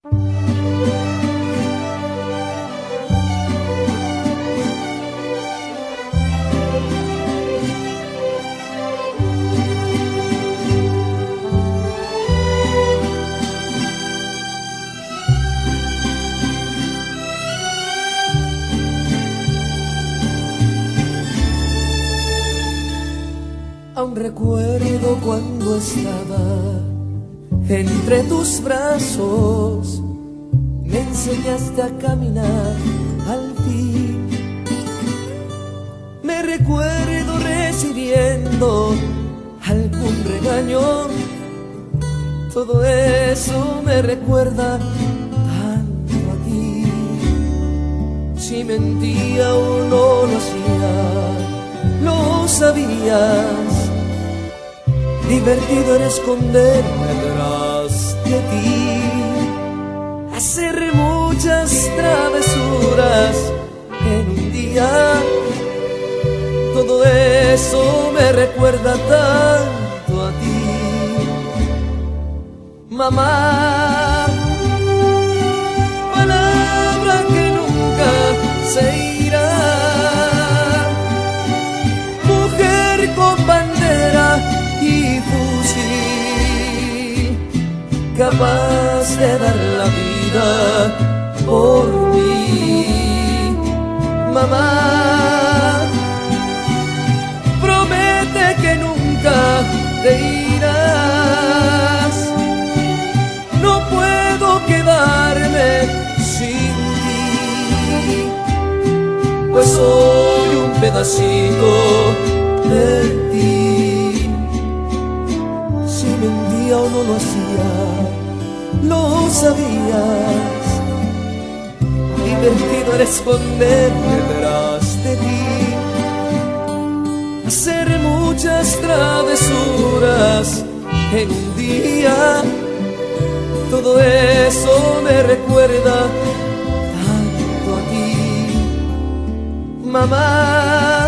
Aún recuerdo cuando estaba entre tus brazos, me enseñaste a caminar al fin. Me recuerdo recibiendo algún regaño, todo eso me recuerda tanto a ti. Si mentía o no lo hacía, lo sabías. Divertido era esconderme detrás de ti, hacer muchas travesuras en un día. Todo eso me recuerda tanto a ti. Mamá, palabra que nunca se irá, mujer con bandera y fusil, capaz de dar la vida por mí. Mamá, promete que nunca te irás. No puedo quedarme sin ti, pues soy un pedacito de ti. Si mentía o no lo hacía, lo sabías. Divertido era esconderme detrás de ti, hacer muchas travesuras en un día. Todo eso me recuerda tanto a ti. Mamá,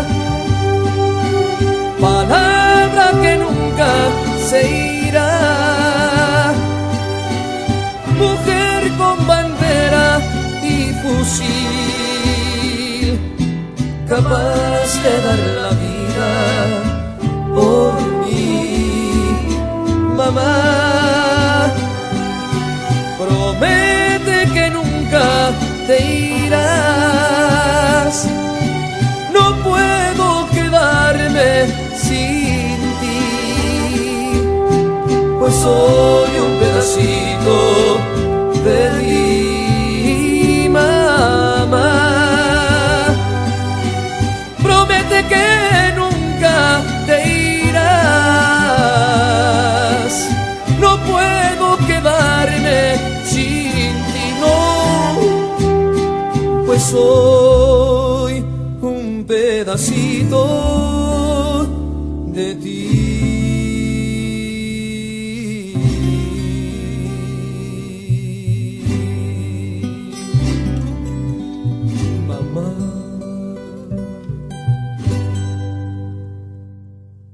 palabra que nunca se irá, mujer con bandera y fusil, capaz de dar la vida por mí. Mamá, promete que nunca te irás. No puedo quedarme sin ti, pues soy un pedacito de ti. Mamá, promete que nunca te irás. No puedo quedarme sin ti, no, pues soy un pedacito de ti.